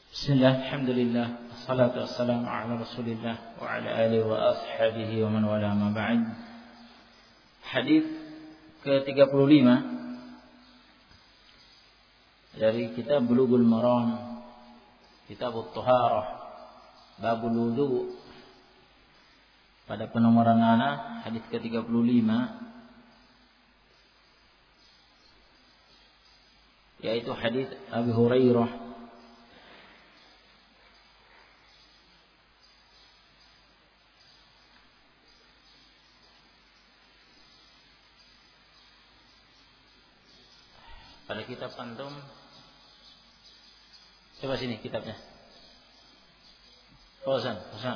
Bismillah, alhamdulillah, wassalatu wassalamu ala rasulillah wa ala alihi wa ashabihi wa man wala ma ba'd. Hadis ke-35 dari kitab Bulughul Maram, kitab At-Taharah, babul wudu. Pada penomoran ana hadis ke-35 yaitu hadis Abu Hurairah pada kitab antum. Coba sini kitabnya. Fauzan.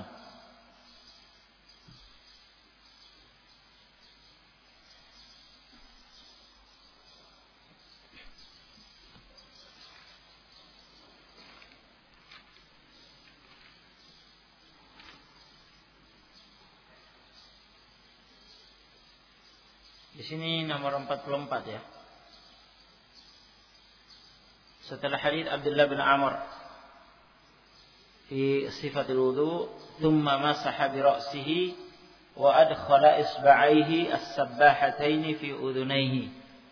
Di sini nomor 44 ya. Setelah hadits Abdullah bin Amr fi sifatul wudu, thumma masaha bi ra'sihi wa adkhala isba'aihi as-sabbahataini fi udhunayhi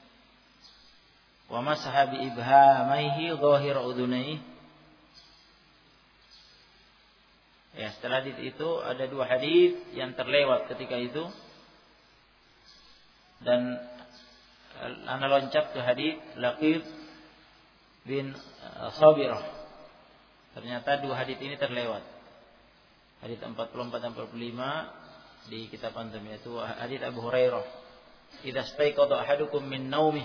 wa masaha bi ibhamaihi dhahir udhunayhi. Ya, setelah hadits itu ada dua hadits yang terlewat ketika itu, dan ana loncat ke hadits Laqid bin Sabirah. Ternyata dua hadits ini terlewat. Hadits 44-45 di kitab antum, yaitu hadits Abu Hurairah, "Idza staiqadha ahadukum min naumih."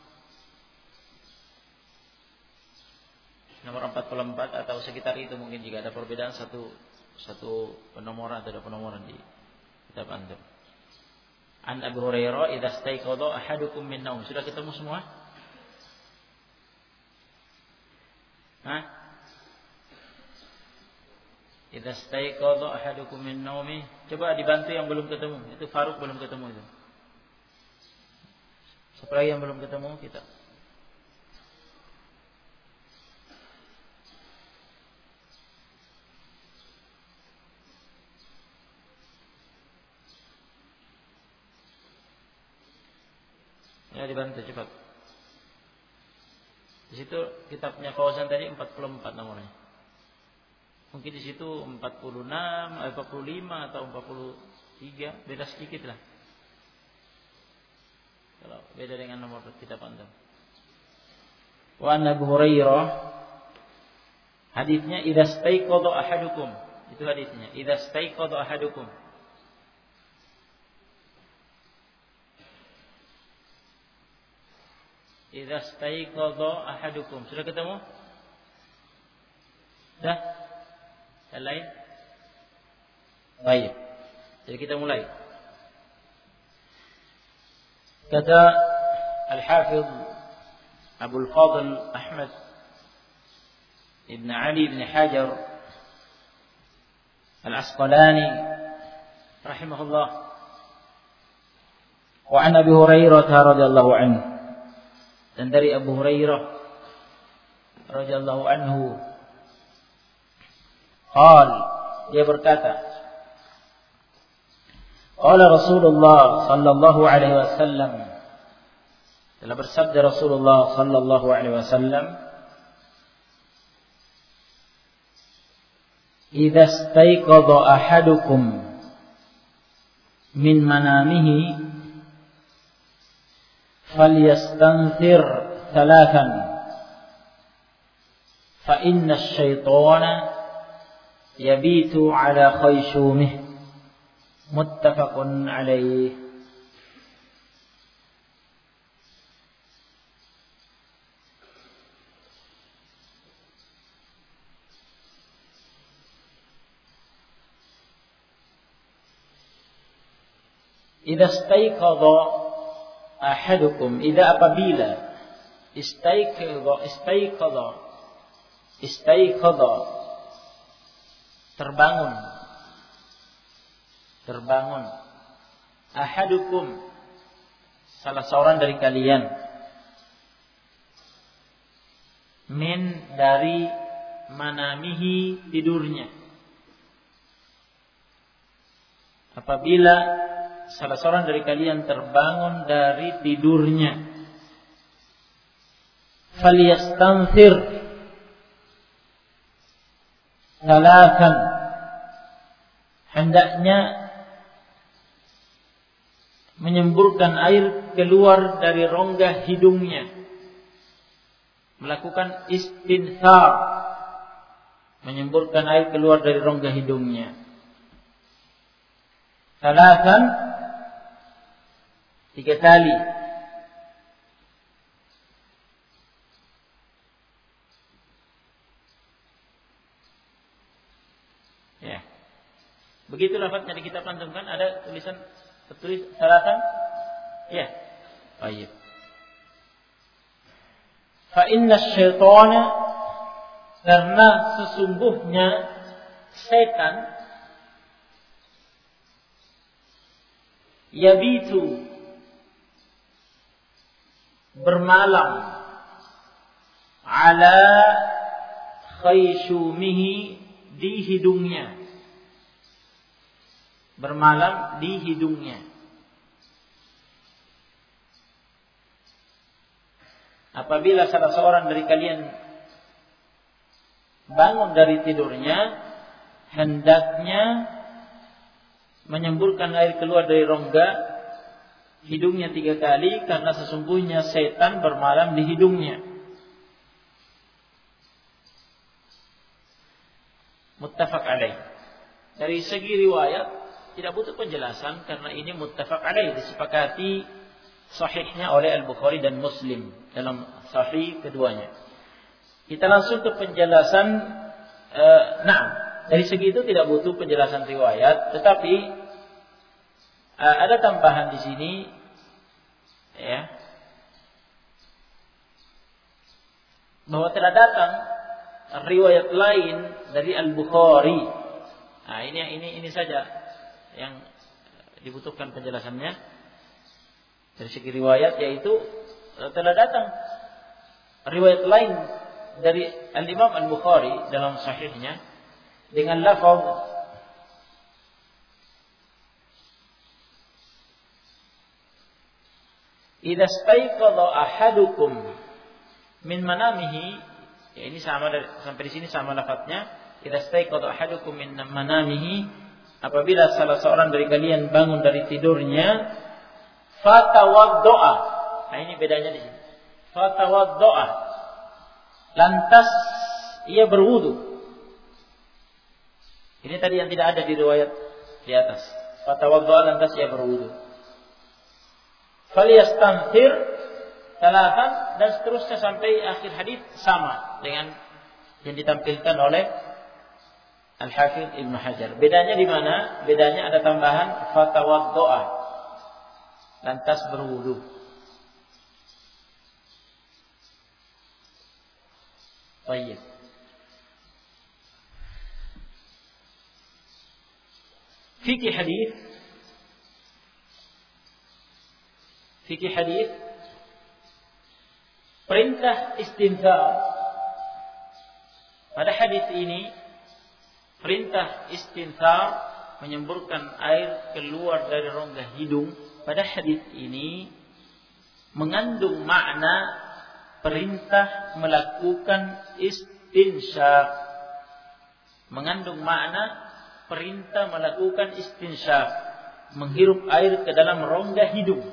Nomor 44 atau sekitar itu, mungkin jika ada perbedaan satu penomoran atau ada penomoran di kitab antum. An Abu Hurairah, "Idza staiqadha ahadukum min naum." Sudah ketemu semua? Idza staiqadha ahadukum min naumi. Coba dibantu yang belum ketemu. Itu Faruk belum ketemu itu. Siapa lagi yang belum ketemu kita? Ya, dibantu cepat. Di situ kitabnya Fauzan tadi 44 nomornya. Mungkin di situ 46, 45 atau 43, beda sedikit lah. Kalau beda dengan nomor kitab antum. Wa an Abu Hurairah, hadisnya idza staiqadha ahadukum. Itu hadisnya, idza staiqadha ahadukum. Idza staiqadha ahadukum. Sudah ketemu? Dah? Yang lain? Baik. Jadi kita mulai. Kata Al-Hafidh Abu Al-Fadl Ahmad Ibn Ali Ibn Hajar Al-Asqalani rahimahullah, wa an Abi Hurairah radhiyallahu anhu, dan dari Abu Hurairah radhiyallahu anhu, dia berkata, qala Rasulullah sallallahu alaihi wasallam, telah bersabda Rasulullah sallallahu alaihi wasallam, idza staiqadha ahadukum min manamihi falyastanthir thalathan fa inna asy-syaitana yabitu ala khayshumih. Muttafaqun alaih. Idza staiqadha ahadukum, idza apabila istaiqadha terbangun ahadukum, salah seorang dari kalian, min dari manamihi, tidurnya. Apabila salah seorang dari kalian terbangun dari tidurnya, falyastanthir salatan, hendaknya menyemburkan air keluar dari rongga hidungnya, melakukan istinthar, menyemburkan air keluar dari rongga hidungnya. Salatan, 3 kali. Ya. Begitu lafaznya di kitab cantumkan, ada tulisan tertulis salatan. Ya. Baik. Fa inna syaitana, karena sesungguhnya setan yabitu, bermalam, ala khayshumihi, di hidungnya, bermalam di hidungnya. Apabila salah seorang dari kalian bangun dari tidurnya, hendaknya menyemburkan air keluar dari rongga hidungnya 3 kali, karena sesungguhnya setan bermalam di hidungnya. Muttafaq alaih. Dari segi riwayat tidak butuh penjelasan, karena ini muttafaq alaih, disepakati sahihnya oleh Al-Bukhari dan Muslim dalam sahih keduanya. Kita langsung ke penjelasan. Dari segi itu tidak butuh penjelasan riwayat, tetapi ada tambahan di sini, ya, bahwa telah datang riwayat lain dari Al-Bukhari. Nah, ini saja yang dibutuhkan penjelasannya dari segi riwayat, yaitu telah datang riwayat lain dari Al-Imam Al-Bukhari dalam sahihnya dengan lafaz idza staiqadha ahadukum min manamihi, ya ini sama sampai di sini sama lafaznya, idza staiqadha ahadukum min manamihi, apabila salah seorang dari kalian bangun dari tidurnya, fatawaddoa. Nah, ini bedanya di sini. Fatawaddoa, lantas ia berwudu. Ini tadi yang tidak ada di riwayat di atas. Fatawaddoa, lantas ia berwudu. Falyastanthir salatan, dan seterusnya sampai akhir hadis, sama dengan yang ditampilkan oleh Al-Hafidz Ibnu Hajar. Bedanya di mana? Bedanya ada tambahan fatawaddoa, lantas berwudu. Baik. Fikih hadis perintah istinthar. Pada hadis ini perintah istinthar, menyemburkan air keluar dari rongga hidung, pada hadis ini mengandung makna perintah melakukan istinsyaq. Mengandung makna perintah melakukan istinsyaq, menghirup air ke dalam rongga hidung.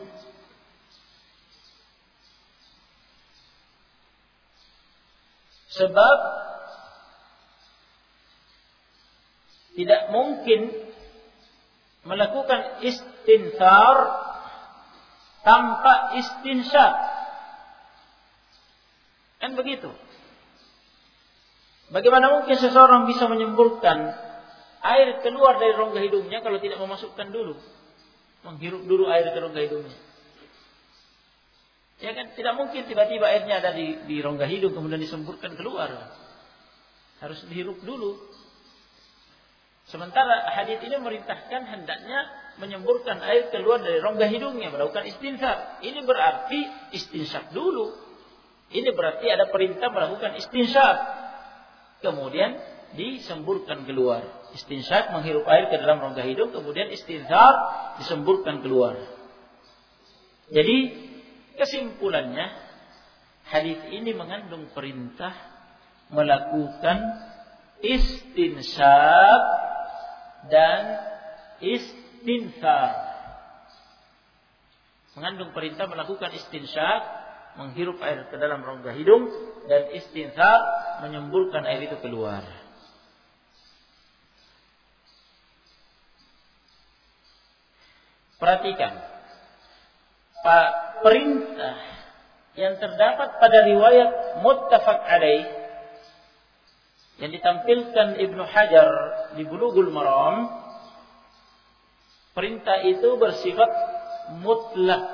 Sebab tidak mungkin melakukan istinthar tanpa istinsyaq. Kan begitu. Bagaimana mungkin seseorang bisa menyemburkan air keluar dari rongga hidungnya kalau tidak memasukkan dulu, menghirup dulu air ke rongga hidungnya? Ya kan, tidak mungkin tiba-tiba airnya ada di rongga hidung kemudian disemburkan keluar. Harus dihirup dulu. Sementara hadis ini merintahkan hendaknya menyemburkan air keluar dari rongga hidungnya, melakukan istinsyaq. Ini berarti istinsyaq dulu. Ini berarti ada perintah melakukan istinsyaq. kemudian disemburkan keluar. Istinsyak menghirup air ke dalam rongga hidung, kemudian istinthar disemburkan keluar. Jadi kesimpulannya, hadis ini mengandung perintah melakukan istinsyak dan istinthar. Mengandung perintah melakukan istinsyak, menghirup air ke dalam rongga hidung, dan istinthar, menyemburkan air itu keluar. Perhatikan, perintah yang terdapat pada riwayat muttafaq alaih yang ditampilkan Ibnu Hajar di Bulughul Maram, perintah itu bersifat mutlak.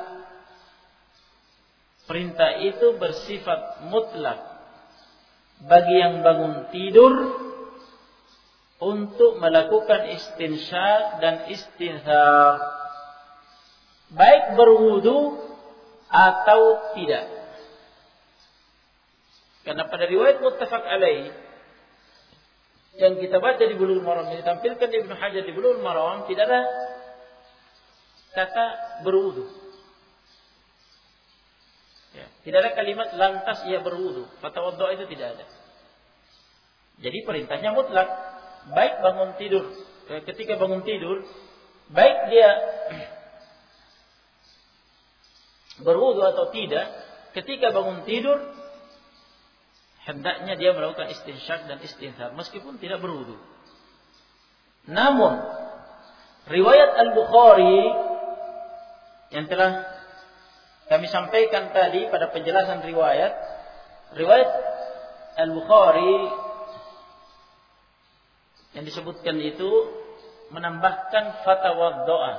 Perintah itu bersifat mutlak bagi yang bangun tidur untuk melakukan istinsyak dan istinthar, baik berwudu atau tidak. Karena pada riwayat muttafaq alaih yang kita baca di Bulughul Maram, yang ditampilkan Ibnu Hajar di Bulughul Maram, tidak ada kata berwudu. Ya, tidak ada kalimat lantas ia berwudu. Fatawaddo itu tidak ada. Jadi perintahnya mutlak, baik bangun tidur, ketika bangun tidur, baik dia berwudu atau tidak, ketika bangun tidur hendaknya dia melakukan istinsyak dan istinthar meskipun tidak berwudu. Namun riwayat Al-Bukhari yang telah kami sampaikan tadi pada penjelasan riwayat Al-Bukhari yang disebutkan itu menambahkan fatawaddo'a,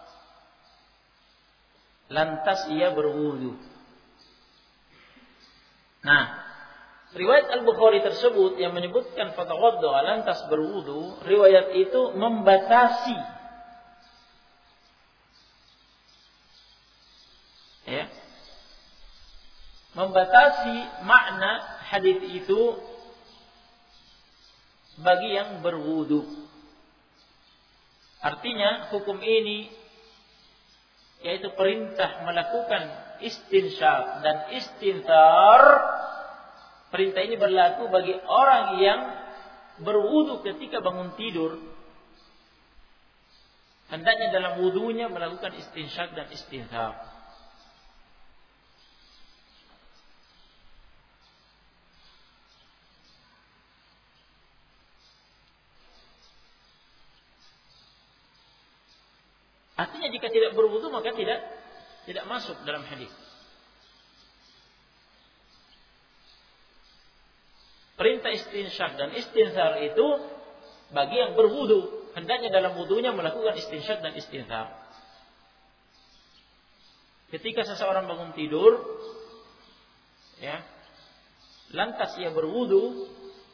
lantas ia berwudu. Nah, riwayat Al-Bukhari tersebut yang menyebutkan fatawaddo'a, lantas berwudu, riwayat itu membatasi, ya, membatasi makna hadis itu bagi yang berwudu. Artinya hukum ini, yaitu perintah melakukan istinsyak dan istinthar, perintah ini berlaku bagi orang yang berwudu ketika bangun tidur. Hendaknya dalam wudunya melakukan istinsyak dan istinthar. Artinya jika tidak berwudu maka tidak masuk dalam hadis. Perintah istinsyak dan istinthar itu bagi yang berwudu, hendaknya dalam wudunya melakukan istinsyak dan istinthar. Ketika seseorang bangun tidur, ya, lantas ia berwudu,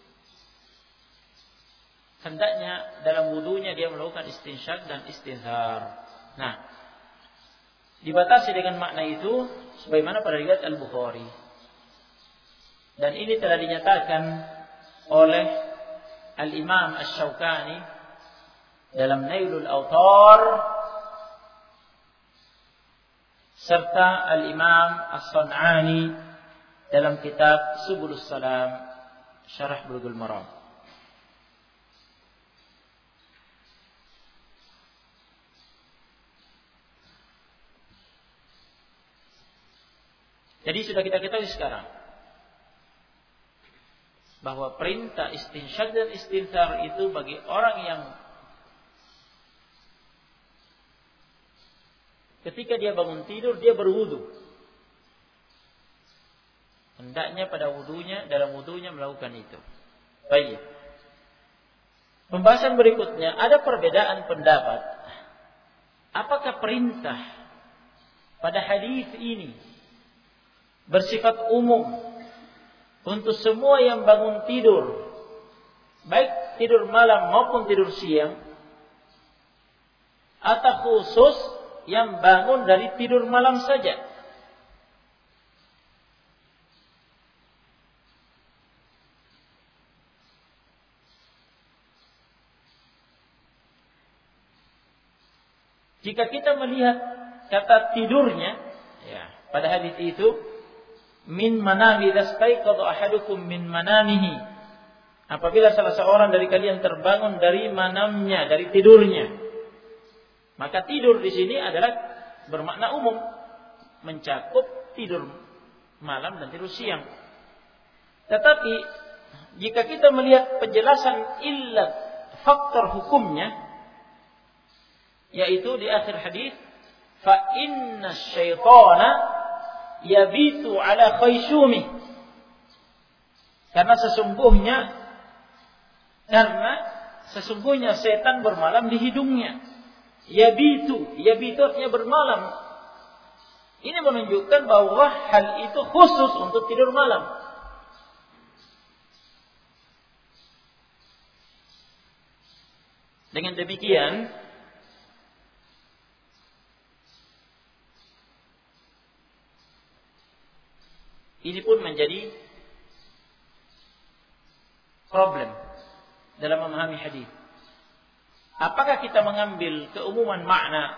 hendaknya dalam wudunya dia melakukan istinsyak dan istinthar. Nah, dibatasi dengan makna itu sebagaimana pada riwayat Al-Bukhari. Dan ini telah dinyatakan oleh Al-Imam Asy-Syaukani dalam Nailul Awtar serta Al-Imam As-Sun'ani dalam kitab Subulus Salam Syarah Bulughul Maram. Jadi sudah kita ketahui sekarang bahwa perintah istinsyak dan istinthar itu bagi orang yang ketika dia bangun tidur dia berwudu, hendaknya pada wudunya, dalam wudunya melakukan itu. Baik. Pembahasan berikutnya, ada perbedaan pendapat. Apakah perintah pada hadis ini bersifat umum untuk semua yang bangun tidur, baik tidur malam maupun tidur siang, atau khusus yang bangun dari tidur malam saja? Jika kita melihat kata tidurnya, ya, pada hadis itu, min manami dastaiqadha ahadukum min manamihi. Apabila salah seorang dari kalian terbangun dari manamnya, dari tidurnya. Maka tidur di sini adalah bermakna umum, mencakup tidur malam dan tidur siang. Tetapi jika kita melihat penjelasan illat faktor hukumnya, yaitu di akhir hadis, fa inna syaitana yabitu ala khayshumi. Karena sesungguhnya setan bermalam di hidungnya. Yabitu artinya bermalam. Ini menunjukkan bahwa hal itu khusus untuk tidur malam. Dengan demikian, ini pun menjadi problem dalam memahami hadis. Apakah kita mengambil keumuman makna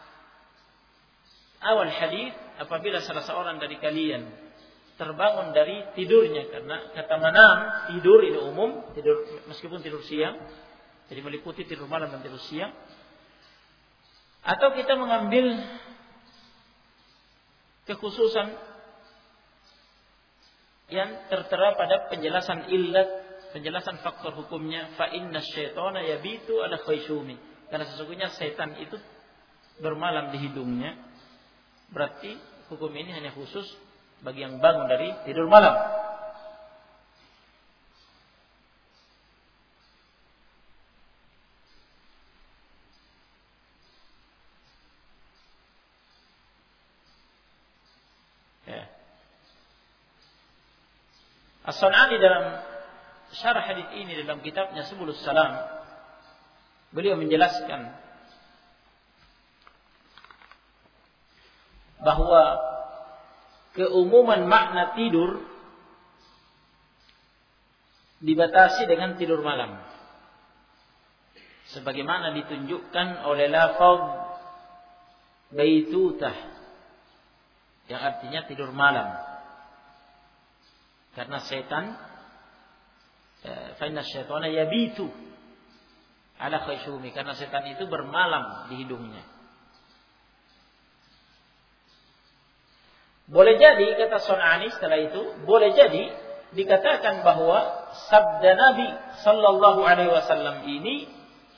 awal hadis apabila salah seorang dari kalian terbangun dari tidurnya, karena kata manam tidur ini umum, tidur meskipun tidur siang, jadi meliputi tidur malam dan tidur siang, atau kita mengambil kekhususan yang tertera pada penjelasan illat, penjelasan faktor hukumnya, fa inna syaitana yabitu ala khayshumi, karena sesungguhnya setan itu bermalam di hidungnya. Berarti hukum ini hanya khusus bagi yang bangun dari tidur malam. Ya. As-Sun'ani dalam syarah hadis ini dalam kitabnya Subulus Salam, beliau menjelaskan bahwa keumuman makna tidur dibatasi dengan tidur malam, sebagaimana ditunjukkan oleh lafaz baitutah yang artinya tidur malam. Karena setan, fa inna syaitana yabitu ala khayshumi, karena setan itu bermalam di hidungnya. Boleh jadi, kata Sun'ani setelah itu, boleh jadi dikatakan bahwa sabda Nabi sallallahu alaihi wasallam ini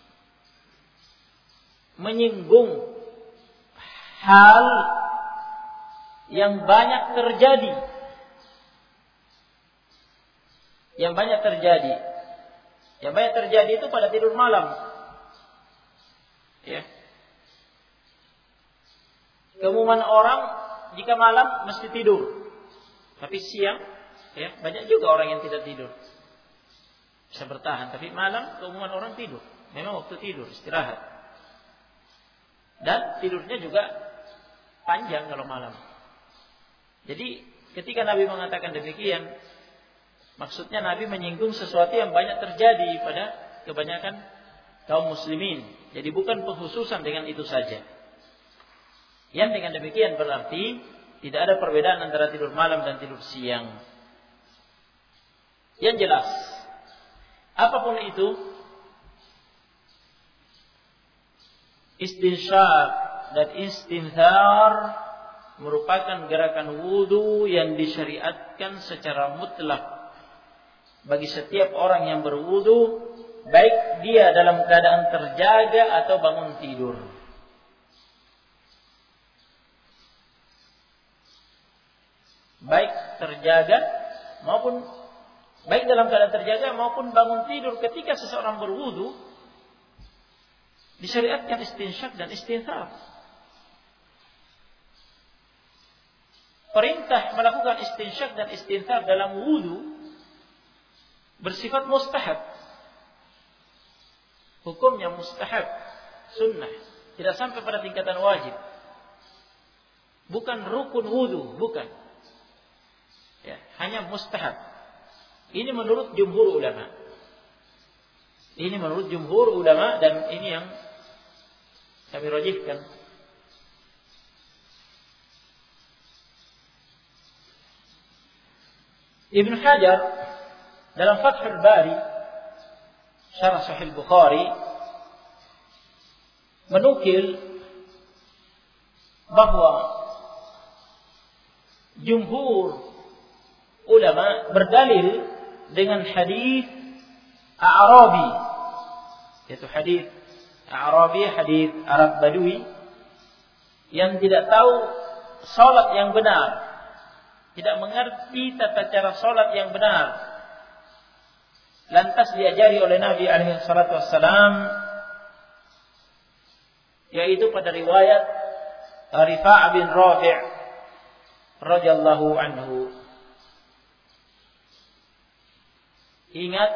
menyinggung hal yang banyak terjadi. Yang banyak terjadi itu pada tidur malam. Ya. Keumuman orang jika malam mesti tidur. Tapi siang, ya, banyak juga orang yang tidak tidur. Bisa bertahan, tapi malam keumuman orang tidur. Memang waktu tidur, istirahat. Dan tidurnya juga panjang kalau malam. Jadi ketika Nabi mengatakan demikian, maksudnya Nabi menyinggung sesuatu yang banyak terjadi pada kebanyakan kaum muslimin. Jadi bukan pengkhususan dengan itu saja. Yang dengan demikian berarti tidak ada perbedaan antara tidur malam dan tidur siang. Yang jelas, apapun itu, istinsyaq dan istinthar merupakan gerakan wudu yang disyariatkan secara mutlak bagi setiap orang yang berwudu, baik dia dalam keadaan terjaga atau bangun tidur. Baik dalam keadaan terjaga maupun bangun tidur, ketika seseorang berwudu disyariatkan istinsyak dan istinthar. Perintah melakukan istinsyak dan istinthar dalam wudu bersifat mustahab. Hukumnya mustahab, sunnah, tidak sampai pada tingkatan wajib. Bukan rukun wudu, bukan. Ya, hanya mustahab. Ini menurut jumhur ulama. Dan ini yang kami rajihkan. Ibn Hajar dalam Fathul Bari Syarah Sahih Bukhari menukil bahwa jumhur ulama berdalil dengan hadis A'rabi, yaitu hadis A'rabi, hadis Arab Badui yang tidak tahu salat yang benar, tidak mengerti tata cara salat yang benar, lantas diajari oleh Nabi alaihi salatu wassalam, yaitu pada riwayat Rifa' bin Rafi' radhiyallahu anhu. Ingat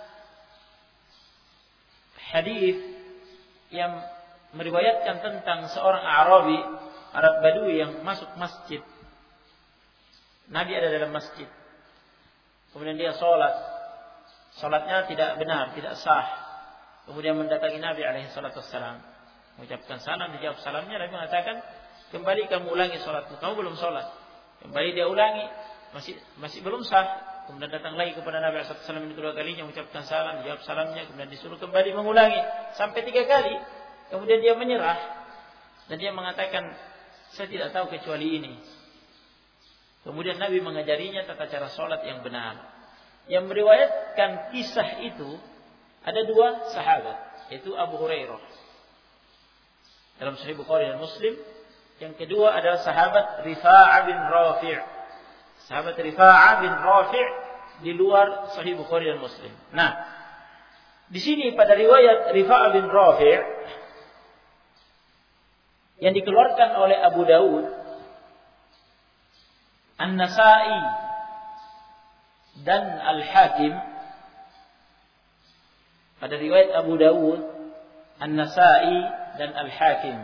hadis yang meriwayatkan tentang seorang Arabi, Arab Badui yang masuk masjid. Nabi ada dalam masjid. Kemudian dia sholat. Sholatnya tidak benar, tidak sah. Kemudian mendatangi Nabi alaihi salatu wassalam. Mengucapkan salam, dijawab salamnya. Nabi mengatakan, kembali kamu ulangi sholatmu. Kamu belum sholat. Kembali dia ulangi. Masih belum sah. Kemudian datang lagi kepada Nabi alaihi salatu wassalam kedua kalinya. Mengucapkan salam, dijawab salamnya. Kemudian disuruh kembali mengulangi. Sampai 3 kali. Kemudian dia menyerah. Dan dia mengatakan, saya tidak tahu kecuali ini. Kemudian Nabi mengajarinya tata cara sholat yang benar. Yang meriwayatkan kisah itu ada 2 sahabat, yaitu Abu Hurairah dalam Sahih Bukhari dan Muslim. Yang kedua adalah sahabat Rifa' bin Rafi'. Sahabat Rifa' bin Rafi' di luar Sahih Bukhari dan Muslim. Nah, di sini pada riwayat Rifa' bin Rafi' yang dikeluarkan oleh Abu Daud, An-Nasa'i dan Al-Hakim, pada riwayat Abu Dawud, An-Nasa'i dan Al-Hakim.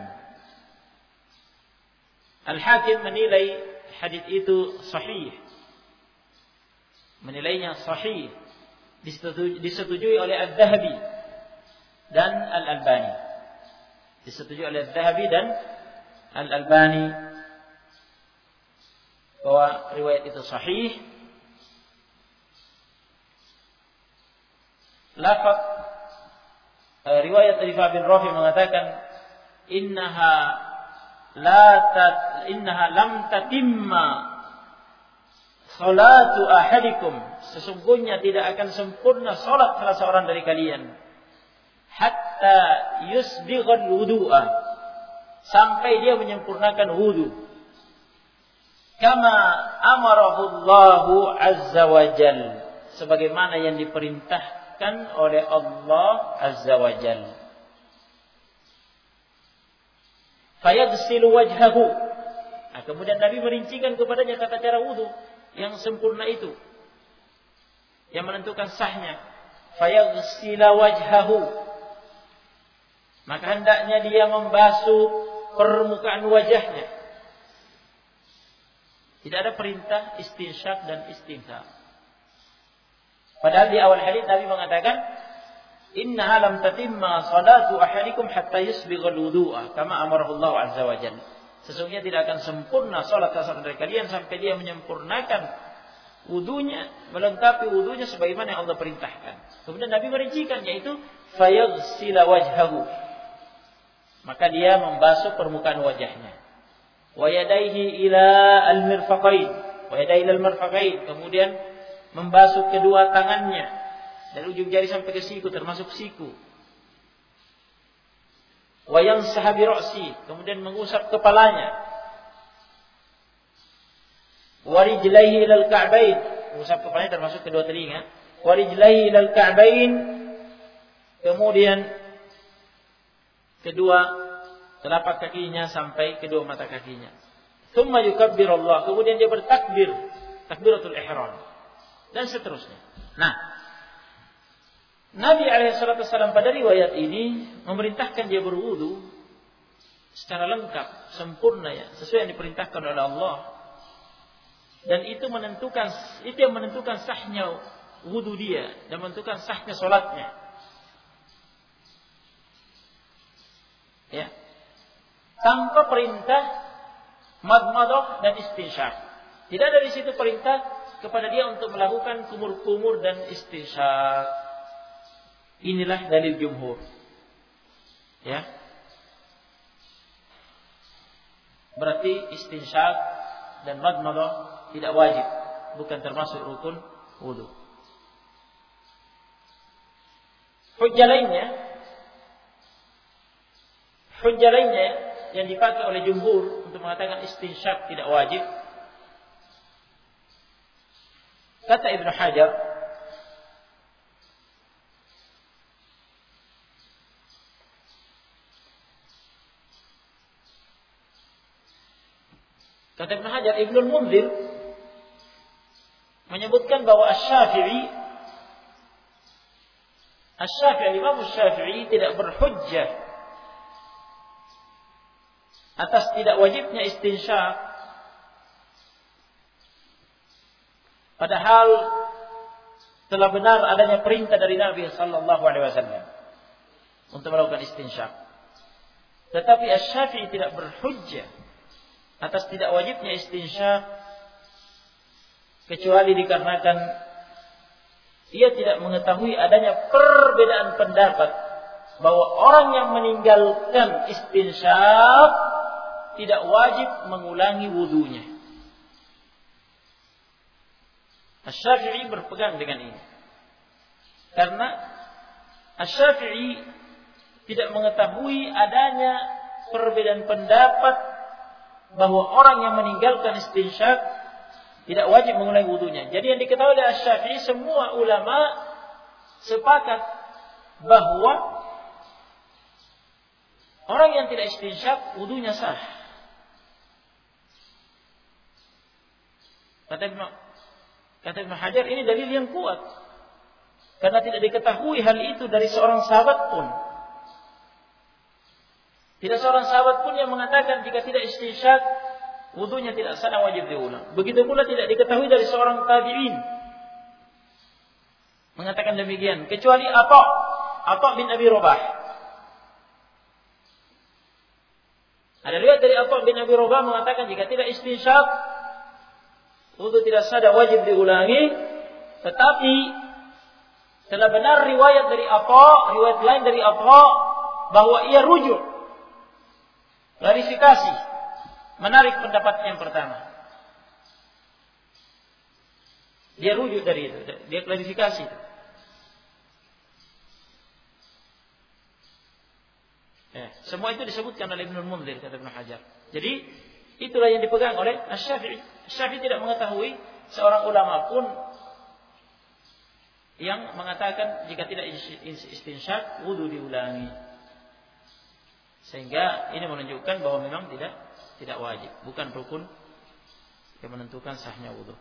Al-Hakim menilai hadis itu sahih. Menilainya sahih. Disetujui oleh Al-Dhahabi dan Al-Albani. Disetujui oleh Al-Dhahabi dan Al-Albani bahwa riwayat itu sahih. Lafaz riwayat Rifa' bin Rafi' mengatakan innaha lam tatimma salatu ahadikum, sesungguhnya tidak akan sempurna salat salah seorang dari kalian hatta yusbighal wudu'a, sampai dia menyempurnakan wudu, kama amarahu Allahu azza wa jalla, sebagaimana yang diperintahkan oleh Allah azza wa jalla. Fayaghsilu wajhahu. Nah, kemudian Nabi merincikan kepadanya tata cara wudu yang sempurna itu, yang menentukan sahnya. Fayaghsila wajhahu, maka hendaknya dia membasuh permukaan wajahnya. Tidak ada perintah istinsyak dan istinthar. Padahal di awal hadis Nabi mengatakan, innaha lam tatimma salatu ahadikum hatta yusbighal wudu'a kama amarahu Allah azza wa jalla. Sesungguhnya tidak akan sempurna salat seorang dari kalian sampai dia menyempurnakan wudunya, melengkapi wudunya sebagaimana yang Allah perintahkan. Kemudian Nabi merincikan, yaitu fayaghsila wajhahu, maka dia membasuh permukaan wajahnya. Wa yadaihi ila al-mirfaqain, wa yadaihi ila al-mirfaqain, kemudian membasuh kedua tangannya dari ujung jari sampai ke siku, termasuk siku. Wa yamsahu bi ra'si, kemudian mengusap kepalanya. Wa rijlaihi ila al-ka'bain, mengusap kepalanya termasuk kedua telinga. Wa rijlaihi ila al-ka'bain, kemudian kedua telapak kakinya sampai kedua mata kakinya. Tsumma yukabbirullah, kemudian dia bertakbir, takbiratul ihram, dan seterusnya. Nah, Nabi SAW pada riwayat ini memerintahkan dia berwudu secara lengkap, sempurna, ya, sesuai yang diperintahkan oleh Allah. Dan itu yang menentukan sahnya wudu dia dan menentukan sahnya salatnya. Ya. tanpa perintah madmadah dan istinsyaq. Tidak ada di situ perintah kepada dia untuk melakukan kumur-kumur dan istinsyaq. Inilah dalil jumhur. Ya. Berarti istinsyaq dan madmadah tidak wajib, bukan termasuk rukun wudu. Hujjah lainnya yang dipakai oleh jumhur untuk mengatakan istinsyaq tidak wajib, kata Ibnu Hajar, Ibnu Munzir menyebutkan bahwa Imam Syafi'i tidak berhujjah atas tidak wajibnya istinsyaq, padahal telah benar adanya perintah dari Nabi sallallahu alaihi wasallam untuk melakukan istinsyaq. Tetapi Asy-Syafi'i tidak berhujjah atas tidak wajibnya istinsyaq kecuali dikarenakan ia tidak mengetahui adanya perbedaan pendapat bahwa orang yang meninggalkan istinsyaq tidak wajib mengulangi wudunya. Asy-Syafi'i berpegang dengan ini. Karena Asy-Syafi'i tidak mengetahui adanya perbedaan pendapat bahwa orang yang meninggalkan istinsyaq tidak wajib mengulangi wudunya. Jadi yang diketahui oleh Asy-Syafi'i, semua ulama sepakat bahwa orang yang tidak istinsyaq wudunya sah. Kata Ibnu Hajar, ini dalil yang kuat. Karena tidak diketahui hal itu dari seorang sahabat pun. Tidak seorang sahabat pun yang mengatakan jika tidak istinsyaq wudunya tidak sah, wajib diulang. Begitu pula tidak diketahui dari seorang tabi'in mengatakan demikian, kecuali Atha bin Abi Rabah. Ada riwayat dari Atha bin Abi Rabah mengatakan jika tidak istinsyaq wudu tidak sah, wajib diulangi. Tetapi telah benar riwayat lain dari Atha bahwa ia rujuk, klarifikasi, menarik pendapatnya yang pertama. Dia rujuk dari itu, dia klarifikasi. Semua itu disebutkan oleh Ibnu Munzir, kata Ibnu Hajar. Jadi itulah yang dipegang oleh Asy-Syafi'i. Asy-Syafi'i tidak mengetahui seorang ulama pun yang mengatakan jika tidak istinsyaq wudu diulangi. Sehingga ini menunjukkan bahwa memang tidak wajib, bukan rukun yang menentukan sahnya wudu.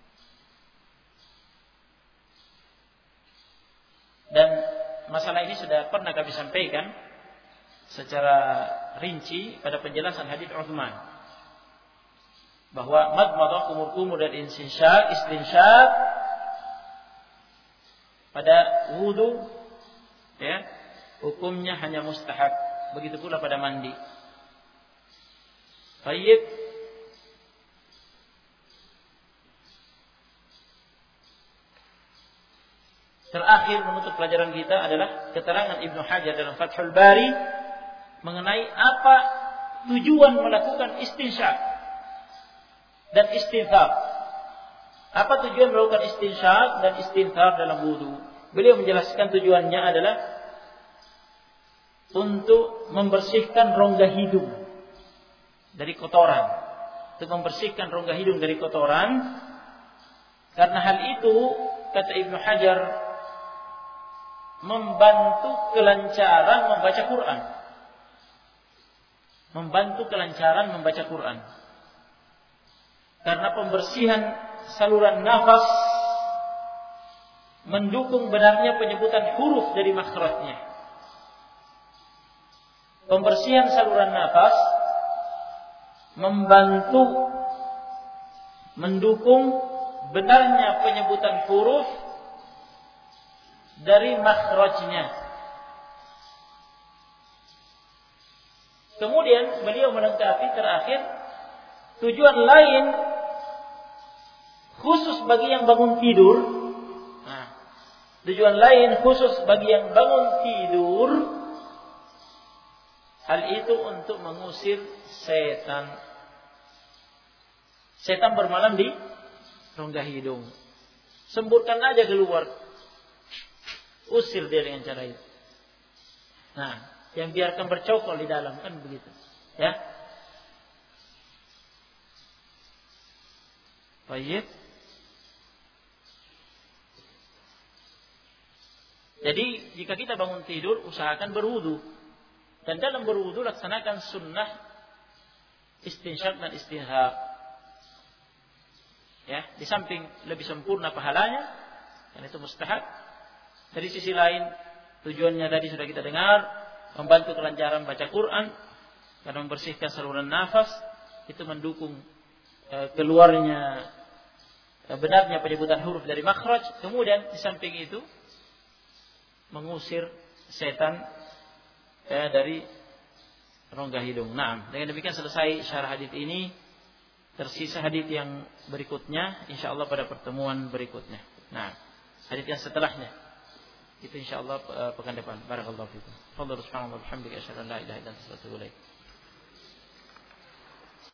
Dan masalah ini sudah pernah kami sampaikan secara rinci pada penjelasan hadits Utsman, bahwa madmadah, kumur-kumur dan istinsyaq pada wudu hukumnya hanya mustahab. Begitu pula pada mandi. Baik. Terakhir menutup pelajaran kita adalah keterangan Ibnu Hajar dalam Fathul Bari mengenai apa tujuan melakukan istinsyaq dan istinthar. Apa tujuan melakukan istinsyaq dan istinthar dalam wudu? Beliau menjelaskan tujuannya adalah untuk membersihkan rongga hidung dari kotoran. Untuk membersihkan rongga hidung dari kotoran. Karena hal itu, kata Ibnu Hajar, membantu kelancaran membaca Quran. Membantu kelancaran membaca Quran. Karena pembersihan saluran nafas mendukung benarnya penyebutan huruf dari makhrajnya. Pembersihan saluran nafas mendukung benarnya penyebutan huruf dari makhrajnya. Kemudian beliau melengkapi terakhir, tujuan lain khusus bagi yang bangun tidur. Nah, tujuan lain khusus bagi yang bangun tidur, hal itu untuk mengusir setan. Setan bermalam di rongga hidung. Semburkan aja keluar. Usir dia dengan cara itu. Nah, yang biarkan bercokol di dalam, kan begitu. Ya. Baik. Jadi, jika kita bangun tidur, usahakan berwudu. Dan dalam berwudu laksanakan sunnah istinsyak dan istinshaq. Ya, di samping lebih sempurna pahalanya, dan itu mustahab. Dari sisi lain, tujuannya tadi sudah kita dengar, membantu kelancaran baca Quran dan membersihkan saluran nafas, itu mendukung keluarnya benarnya penyebutan huruf dari makhraj. Kemudian di samping itu mengusir setan dari rongga hidung. Nah, dengan demikian selesai syarah hadis ini. Tersisa hadis yang berikutnya, insyaallah pada pertemuan berikutnya. Nah, hadis yang setelahnya itu insyaallah pekan depan. Barakallahu fikum. Allahu subhanahu wa ta'ala, bihamdihi asyhadu an la ilaha illa anta astaghfiruka wa atubu ilaik.